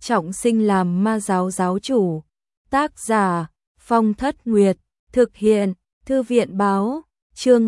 trọng sinh làm ma giáo giáo chủ. Tác giả Phong Thất Nguyệt, thực hiện Thư viện báo, chương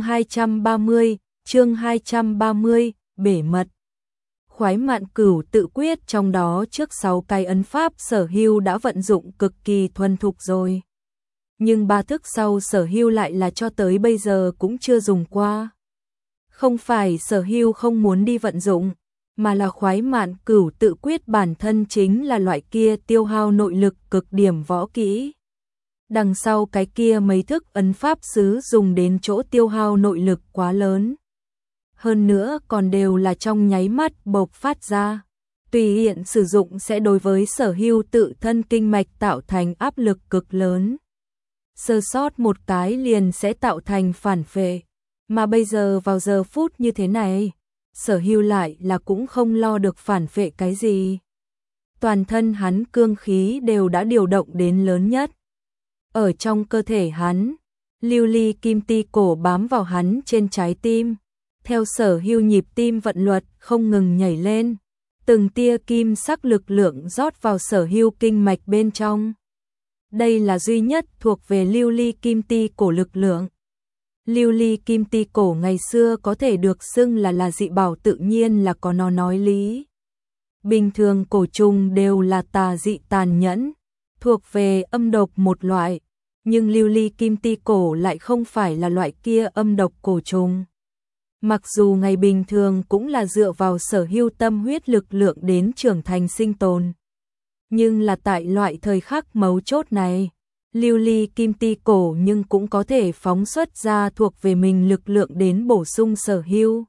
230, bể mật. Khoái mạn cửu tự quyết trong đó trước 6 cái ấn pháp Sở Hưu đã vận dụng cực kỳ thuần thục rồi. Nhưng 3 thức sau Sở Hưu lại là cho tới bây giờ cũng chưa dùng qua. Không phải Sở Hưu không muốn đi vận dụng, mà là khoái mạn cửu tự quyết bản thân chính là loại kia tiêu hao nội lực cực điểm võ kỹ. Đằng sau cái kia mấy thức ấn pháp xứ dùng đến chỗ tiêu hao nội lực quá lớn. Hơn nữa còn đều là trong nháy mắt bộc phát ra. Tùy tiện sử dụng sẽ đối với Sở Hưu tự thân kinh mạch tạo thành áp lực cực lớn. Sơ sót một cái liền sẽ tạo thành phản phệ. Mà bây giờ vào giờ phút như thế này, Sở Hưu lại là cũng không lo được phản phệ cái gì. Toàn thân hắn cương khí đều đã điều động đến lớn nhất. Ở trong cơ thể hắn, lưu ly kim ti cổ bám vào hắn trên trái tim. Theo Sở Hưu nhịp tim vận luật không ngừng nhảy lên. Từng tia kim sắc lực lượng rót vào Sở Hưu kinh mạch bên trong. Đây là duy nhất thuộc về lưu ly kim ti cổ lực lượng. Lưu ly kim ti cổ ngày xưa có thể được xưng là dị bảo tự nhiên là có nó nói lý. Bình thường cổ trùng đều là tà dị tàn nhẫn, thuộc về âm độc một loại, nhưng lưu ly kim ti cổ lại không phải là loại kia âm độc cổ trùng. Mặc dù ngày bình thường cũng là dựa vào Sở Hưu tâm huyết lực lượng đến trưởng thành sinh tồn, nhưng là tại loại thời khắc mấu chốt này, lưu ly kim ti cổ nhưng cũng có thể phóng xuất ra thuộc về mình lực lượng đến bổ sung Sở Hưu.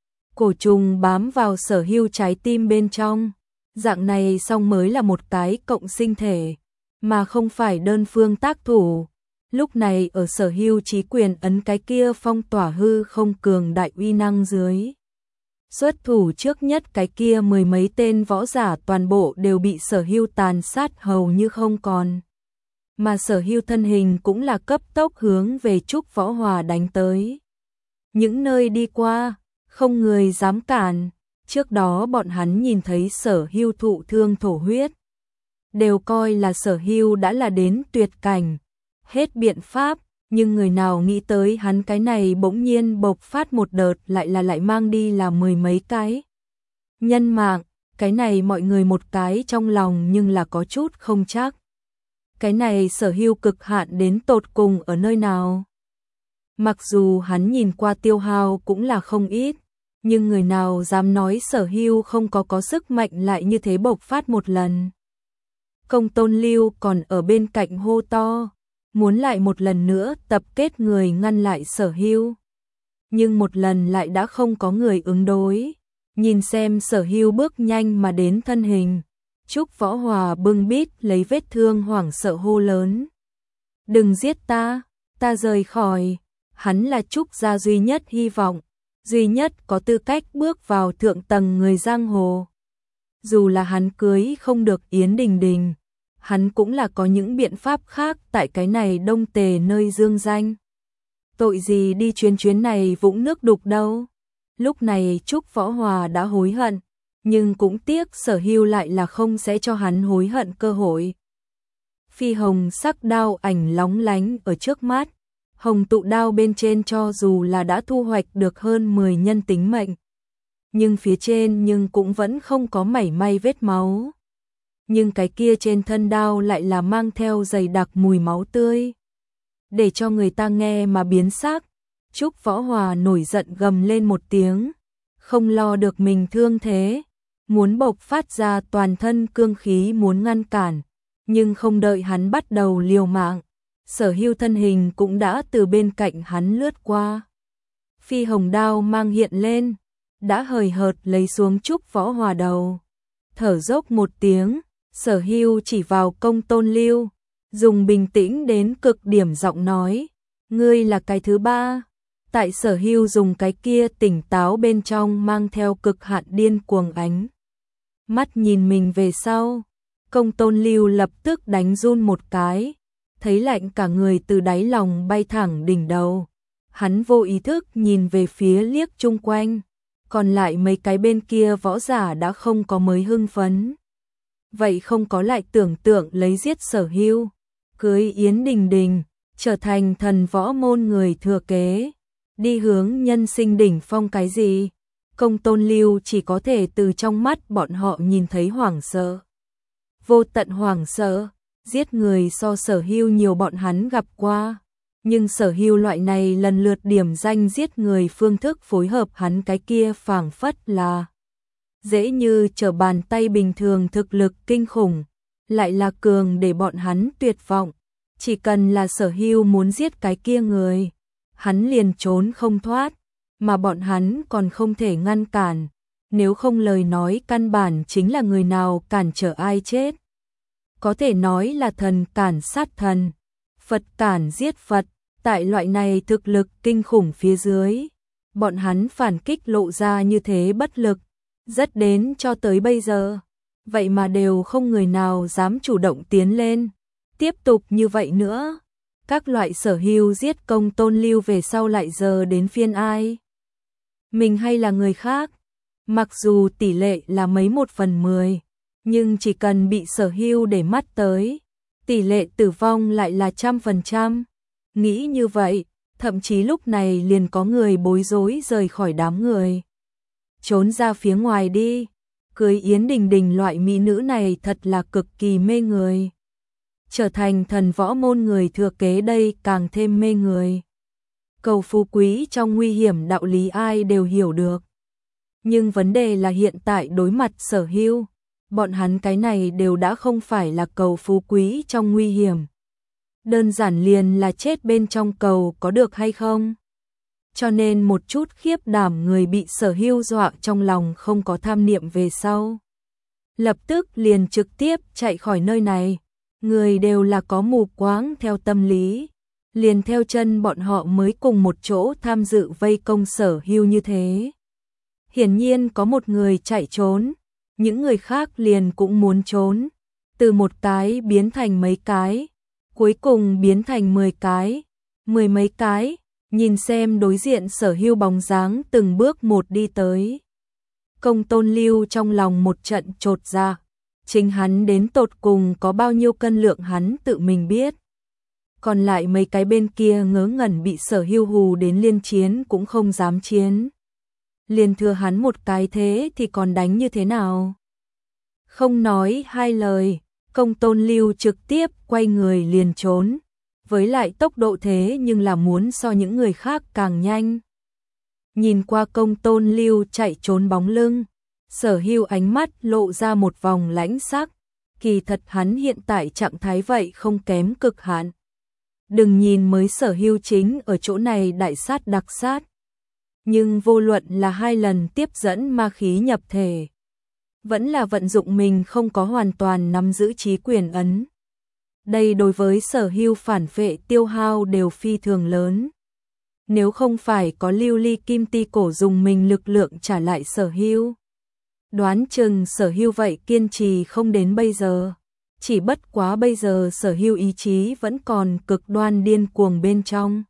Cổ trùng bám vào Sở Hưu trái tim bên trong, dạng này xong mới là một cái cộng sinh thể, mà không phải đơn phương tác thủ. Lúc này ở Sở Hưu chí quyền ấn cái kia phong tỏa hư không cường đại uy năng dưới. Xuất thủ trước nhất cái kia mười mấy tên võ giả toàn bộ đều bị Sở Hưu tàn sát hầu như không còn. Mà Sở Hưu thân hình cũng là cấp tốc hướng về Trúc Võ Hòa đánh tới. Những nơi đi qua, không người dám cản. Trước đó bọn hắn nhìn thấy Sở Hưu thụ thương thổ huyết, đều coi là Sở Hưu đã là đến tuyệt cảnh, hết biện pháp, nhưng người nào nghĩ tới hắn cái này bỗng nhiên bộc phát một đợt lại mang đi là mười mấy cái nhân mạng, cái này mọi người một cái trong lòng nhưng là có chút không chắc. Cái này Sở Hưu cực hạn đến tột cùng ở nơi nào? Mặc dù hắn nhìn qua tiêu hao cũng là không ít, nhưng người nào dám nói Sở Hưu không có sức mạnh lại như thế bộc phát một lần. Công Tôn Lưu còn ở bên cạnh hô to, muốn lại một lần nữa tập kết người ngăn lại Sở Hưu. Nhưng một lần lại đã không có người ứng đối. Nhìn xem Sở Hưu bước nhanh mà đến thân hình, Trúc Võ Hòa bưng bít lấy vết thương hoảng sợ hô lớn. Đừng giết ta, ta rời khỏi. Hắn là Trúc gia duy nhất hy vọng, duy nhất có tư cách bước vào thượng tầng người giang hồ. Dù là hắn cưới không được Yến Đình Đình, hắn cũng là có những biện pháp khác tại cái này Đông Tề nơi dương danh. Tội gì đi chuyến này vũng nước đục đâu. Lúc này Trúc Võ Hòa đã hối hận, nhưng cũng tiếc Sở Hưu lại là không sẽ cho hắn hối hận cơ hội. Phi hồng sắc đao ảnh lóng lánh ở trước mắt, hồng tụ đao bên trên cho dù là đã thu hoạch được hơn 10 nhân tính mệnh, nhưng phía trên nhưng cũng vẫn không có mảy may vết máu. Nhưng cái kia trên thân đao lại là mang theo dày đặc mùi máu tươi, để cho người ta nghe mà biến sắc. Trúc Võ Hòa nổi giận gầm lên một tiếng, không lo được mình thương thế, muốn bộc phát ra toàn thân cương khí muốn ngăn cản, nhưng không đợi hắn bắt đầu liều mạng, Sở Hưu thân hình cũng đã từ bên cạnh hắn lướt qua. Phi hồng đao mang hiện lên, đã hời hợt lấy xuống Trúc Võ Hòa đầu. Thở dốc một tiếng, Sở Hưu chỉ vào Công Tôn Lưu, dùng bình tĩnh đến cực điểm giọng nói, ngươi là cái thứ ba. Tại Sở Hưu dùng cái kia tỉnh táo bên trong mang theo cực hạn điên cuồng ánh mắt nhìn mình về sau, Công Tôn Lưu lập tức đánh run một cái, thấy lạnh cả người từ đáy lòng bay thẳng đỉnh đầu. Hắn vô ý thức nhìn về phía liếc chung quanh, còn lại mấy cái bên kia võ giả đã không có mới hưng phấn. vậy không có lại tưởng tượng lấy giết Sở Hưu, cưới Yến Đình Đình, trở thành thần võ môn người thừa kế, đi hướng nhân sinh đỉnh phong cái gì? Công Tôn Lưu chỉ có thể từ trong mắt bọn họ nhìn thấy hoảng sợ. Vô tận hoảng sợ, giết người so Sở Hưu nhiều bọn hắn gặp qua. Nhưng Sở Hưu loại này lần lượt điểm danh giết người phương thức phối hợp hắn cái kia phảng phất là dễ như trở bàn tay bình thường, thực lực kinh khủng, lại là cường để bọn hắn tuyệt vọng. Chỉ cần là Sở Hưu muốn giết cái kia người, hắn liền trốn không thoát, mà bọn hắn còn không thể ngăn cản, nếu không lời nói căn bản chính là người nào cản trở ai chết. Có thể nói là thần cản sát thần, Phật cản giết Phật, tại loại này thực lực kinh khủng phía dưới, bọn hắn phản kích lộ ra như thế bất lực, rất đến cho tới bây giờ, vậy mà đều không người nào dám chủ động tiến lên. Tiếp tục như vậy nữa, các loại Sở Hưu giết Công Tôn Lưu về sau lại giờ đến phiên ai? Mình hay là người khác? Mặc dù tỷ lệ là mấy 1/10, nhưng chỉ cần bị Sở Hưu để mắt tới, tỷ lệ tử vong lại là 100%. Nghĩ như vậy, thậm chí lúc này liền có người bối rối rời khỏi đám người. Trốn ra phía ngoài đi, cưới Yến Đình Đình loại mỹ nữ này thật là cực kỳ mê người. Trở thành thần võ môn người thừa kế đây càng thêm mê người. Cầu phú quý trong nguy hiểm đạo lý ai đều hiểu được. Nhưng vấn đề là hiện tại đối mặt Sở Hưu, bọn hắn cái này đều đã không phải là cầu phú quý trong nguy hiểm. Đơn giản liền là chết bên trong cầu có được hay không? Cho nên một chút khiếp đảm người bị Sở Hưu dọa trong lòng không có tham niệm về sau. Lập tức liền trực tiếp chạy khỏi nơi này. Người đều là có mù quáng theo tâm lý, liền theo chân bọn họ mới cùng một chỗ tham dự vây công Sở Hưu như thế. Hiển nhiên có một người chạy trốn, những người khác liền cũng muốn trốn, từ một cái biến thành mấy cái, cuối cùng biến thành 10 cái, 10 mấy cái, nhìn xem đối diện Sở Hưu bóng dáng từng bước một đi tới. Công Tôn Lưu trong lòng một trận chột dạ. Chính hắn đến tột cùng có bao nhiêu cân lượng hắn tự mình biết. Còn lại mấy cái bên kia ngớ ngẩn bị Sở Hưu hù đến liên chiến cũng không dám chiến. Liền thừa hắn một cái thế thì còn đánh như thế nào? Không nói hai lời, Công Tôn Lưu trực tiếp quay người liền trốn. Với lại tốc độ thế nhưng là muốn so những người khác càng nhanh. Nhìn qua Công Tôn Lưu chạy trốn bóng lưng, Sở Hưu ánh mắt lộ ra một vòng lãnh sắc, kỳ thật hắn hiện tại trạng thái vậy không kém cực hạn. Đừng nhìn mới Sở Hưu chính ở chỗ này đại sát đặc sát, nhưng vô luận là 2 lần tiếp dẫn ma khí nhập thể, vẫn là vận dụng mình không có hoàn toàn nắm giữ trí quyền ấn. Đây đối với Sở Hưu phản phệ tiêu hao đều phi thường lớn. Nếu không phải có Lưu Ly Kim Ti cổ dùng mình lực lượng trả lại Sở Hưu, đoán chừng Sở Hưu vậy kiên trì không đến bây giờ. Chỉ bất quá bây giờ Sở Hưu ý chí vẫn còn cực đoan điên cuồng bên trong.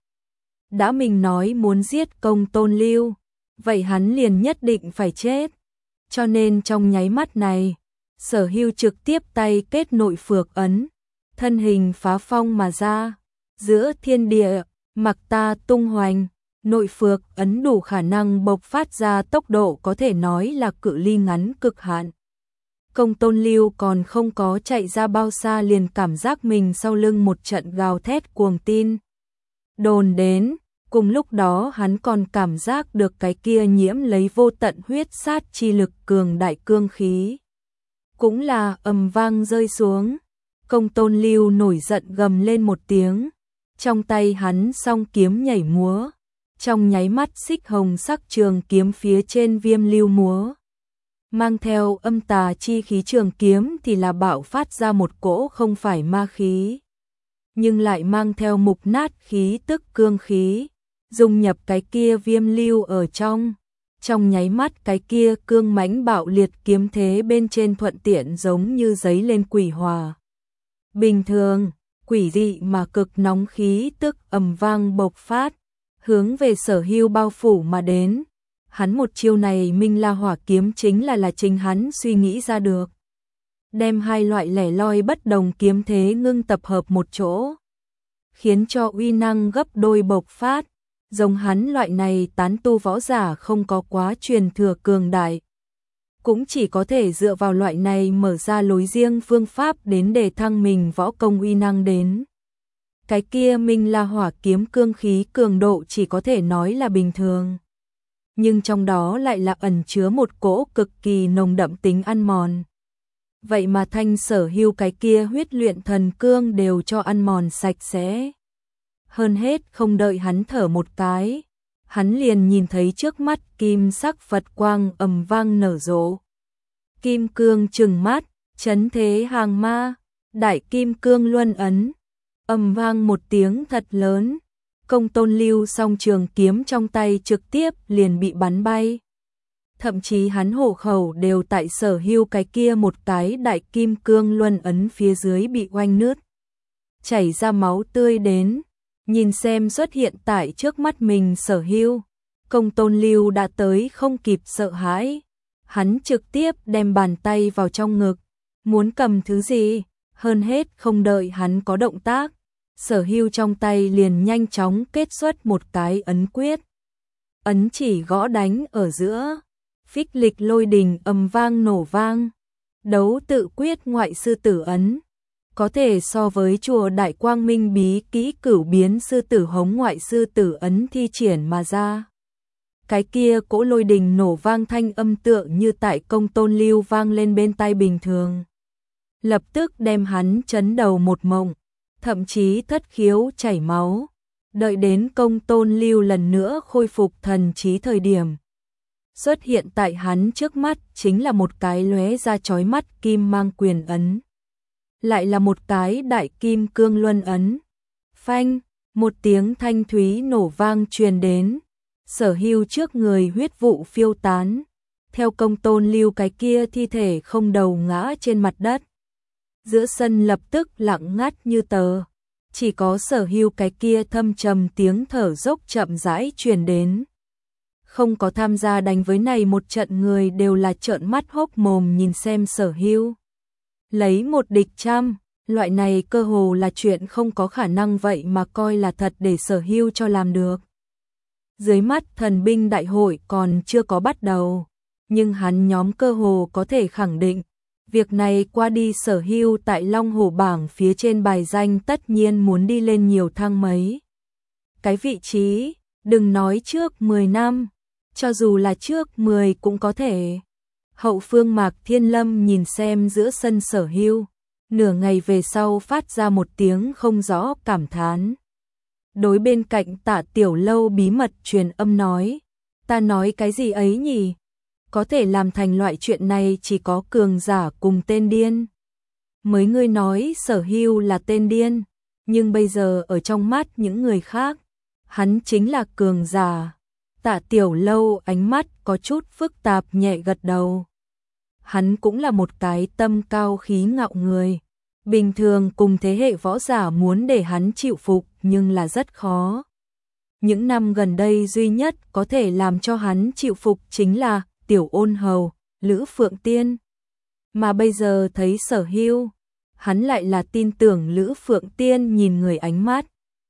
Đã mình nói muốn giết Công Tôn Lưu, vậy hắn liền nhất định phải chết. Cho nên trong nháy mắt này, Sở Hưu trực tiếp tay kết nội phược ấn, thân hình phá phong mà ra, giữa thiên địa, mặc ta tung hoành. Nội phược ấn đủ khả năng bộc phát ra tốc độ có thể nói là cự ly ngắn cực hạn. Công Tôn Lưu còn không có chạy ra bao xa liền cảm giác mình sau lưng một trận gào thét cuồng tin đồn đến, cùng lúc đó hắn còn cảm giác được cái kia nhiễm lấy vô tận huyết sát chi lực cường đại cương khí. Cũng là ầm vang rơi xuống, Công Tôn Lưu nổi giận gầm lên một tiếng, trong tay hắn song kiếm nhảy múa. Trong nháy mắt xích hồng sắc trường kiếm phía trên viêm lưu múa. Mang theo âm tà chi khí trường kiếm thì là bạo phát ra một cỗ không phải ma khí, nhưng lại mang theo mục nát khí tức cương khí, dung nhập cái kia viêm lưu ở trong. Trong nháy mắt cái kia cương mãnh bạo liệt kiếm thế bên trên thuận tiện giống như giấy lên quỷ hòa. Bình thường, quỷ dị mà cực nóng khí tức ầm vang bộc phát, hướng về Sở Hưu bao phủ mà đến. Hắn một chiêu này Minh La Hỏa kiếm chính là chính hắn suy nghĩ ra được. đem hai loại lẻ loi bất đồng kiếm thế ngưng tập hợp một chỗ, khiến cho uy năng gấp đôi bộc phát. Giống hắn loại này tán tu võ giả không có quá truyền thừa cường đại, cũng chỉ có thể dựa vào loại này mở ra lối riêng phương pháp đến để thăng mình võ công uy năng đến. Cái kia Minh La Hỏa kiếm cương khí cường độ chỉ có thể nói là bình thường, nhưng trong đó lại là ẩn chứa một cỗ cực kỳ nồng đậm tính ăn mòn. Vậy mà Thanh Sở Hưu cái kia huyết luyện thần cương đều cho ăn mòn sạch sẽ. Hơn hết không đợi hắn thở một cái, hắn liền nhìn thấy trước mắt kim sắc Phật quang ầm vang nở rộ. Kim cương trừng mắt, chấn thế hàng ma, đại kim cương luân ấn, ầm vang một tiếng thật lớn. Công Tôn Lưu song trường kiếm trong tay trực tiếp liền bị bắn bay. Thậm chí hắn hổ khẩu đều tại Sở Hưu cái kia một cái đại kim cương luân ấn phía dưới bị oanh nứt, chảy ra máu tươi đến. Nhìn xem xuất hiện tại trước mắt mình Sở Hưu, Công Tôn Lưu đã tới không kịp sợ hãi. Hắn trực tiếp đem bàn tay vào trong ngực, muốn cầm thứ gì, hơn hết không đợi hắn có động tác. Sở Hưu trong tay liền nhanh chóng kết xuất một cái ấn quyết. Ấn chỉ gõ đánh ở giữa, phích lịch lôi đình ầm vang nổ vang. Đấu tự quyết ngoại sư tử ấn, có thể so với chùa Đại Quang Minh bí kỹ cửu biến sư tử hống ngoại sư tử ấn thi triển mà ra. Cái kia cỗ lôi đình nổ vang thanh âm tựa như tại Công Tôn Lưu vang lên bên tai bình thường, lập tức đem hắn chấn đầu một mộng, thậm chí thất khiếu chảy máu. Đợi đến Công Tôn Lưu lần nữa khôi phục thần trí thời điểm, xuất hiện tại hắn trước mắt chính là một cái lóe ra chói mắt kim mang quyền ấn, lại là một cái đại kim cương luân ấn. Phanh, một tiếng thanh thúy nổ vang truyền đến. Sở Hưu trước người huyết vụ phiêu tán, theo Công Tôn Lưu cái kia thi thể không đầu ngã trên mặt đất. Giữa sân lập tức lặng ngắt như tờ, chỉ có Sở Hưu cái kia thâm trầm tiếng thở dốc chậm rãi truyền đến. Không có tham gia đánh với này một trận người đều là trợn mắt hốc mồm nhìn xem Sở Hưu. Lấy một địch trăm, loại này cơ hồ là chuyện không có khả năng, vậy mà coi là thật để Sở Hưu cho làm được. Dưới mắt thần binh đại hội còn chưa có bắt đầu, nhưng hắn nhóm cơ hồ có thể khẳng định, việc này qua đi Sở Hưu tại Long Hổ bảng phía trên bài danh tất nhiên muốn đi lên nhiều thang mấy cái vị trí, đừng nói trước 10 năm, cho dù là trước 10 cũng có thể. Hậu phương Mạc Thiên Lâm nhìn xem giữa sân Sở Hưu, nửa ngày về sau phát ra một tiếng không rõ cảm thán. Đối bên cạnh Tạ Tiểu Lâu bí mật truyền âm nói, ta nói cái gì ấy nhỉ? Có thể làm thành loại chuyện này chỉ có cường giả cùng tên điên. Mới ngươi nói Sở Hưu là tên điên, nhưng bây giờ ở trong mắt những người khác, hắn chính là cường giả. Tạ Tiểu Lâu ánh mắt có chút phức tạp nhẹ gật đầu. Hắn cũng là một cái tâm cao khí ngạo người. Bình thường cùng thế hệ võ giả muốn để hắn chịu phục nhưng là rất khó. Những năm gần đây duy nhất có thể làm cho hắn chịu phục chính là Tiểu Ôn Hầu, Lữ Phượng Tiên. Mà bây giờ thấy Sở Hưu, hắn lại là tin tưởng Lữ Phượng Tiên nhìn người ánh mắt.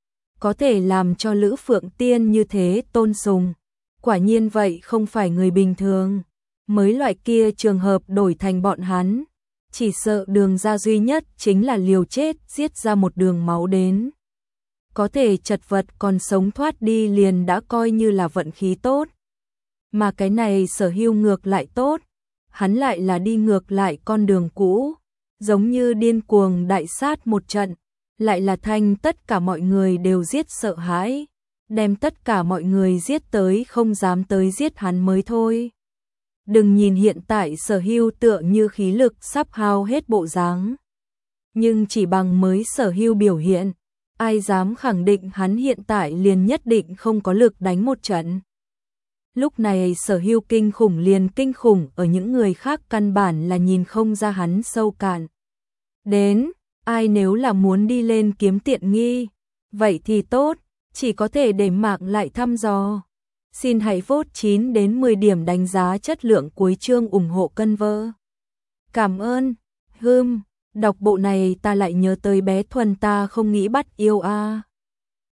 Có thể làm cho Lữ Phượng Tiên như thế tôn sùng. Quả nhiên vậy không phải người bình thường. Mới loại kia trường hợp đổi thành bọn hắn, chỉ sợ đường ra duy nhất chính là liều chết giết ra một đường máu đến. Có thể chật vật còn sống thoát đi liền đã coi như là vận khí tốt. Mà cái này Sở Hưu ngược lại tốt, hắn lại là đi ngược lại con đường cũ, giống như điên cuồng đại sát một trận, lại là thanh tất cả mọi người đều giết sợ hãi, đem tất cả mọi người giết tới không dám tới giết hắn mới thôi. Đừng nhìn hiện tại Sở Hưu tựa như khí lực sắp hao hết bộ dáng, nhưng chỉ bằng mới Sở Hưu biểu hiện, ai dám khẳng định hắn hiện tại liền nhất định không có lực đánh một trận. Lúc này Sở Hưu kinh khủng liền kinh khủng ở những người khác căn bản là nhìn không ra hắn sâu cạn. Đến, ai nếu là muốn đi lên kiếm tiện nghi, vậy thì tốt, chỉ có thể để Mạc lại thăm dò. Xin hãy vote 9 đến 10 điểm đánh giá chất lượng cuối chương ủng hộ Cân Vơ. Cảm ơn. đọc bộ này ta lại nhớ tới bé Thuần, ta không nghĩ bắt yêu a.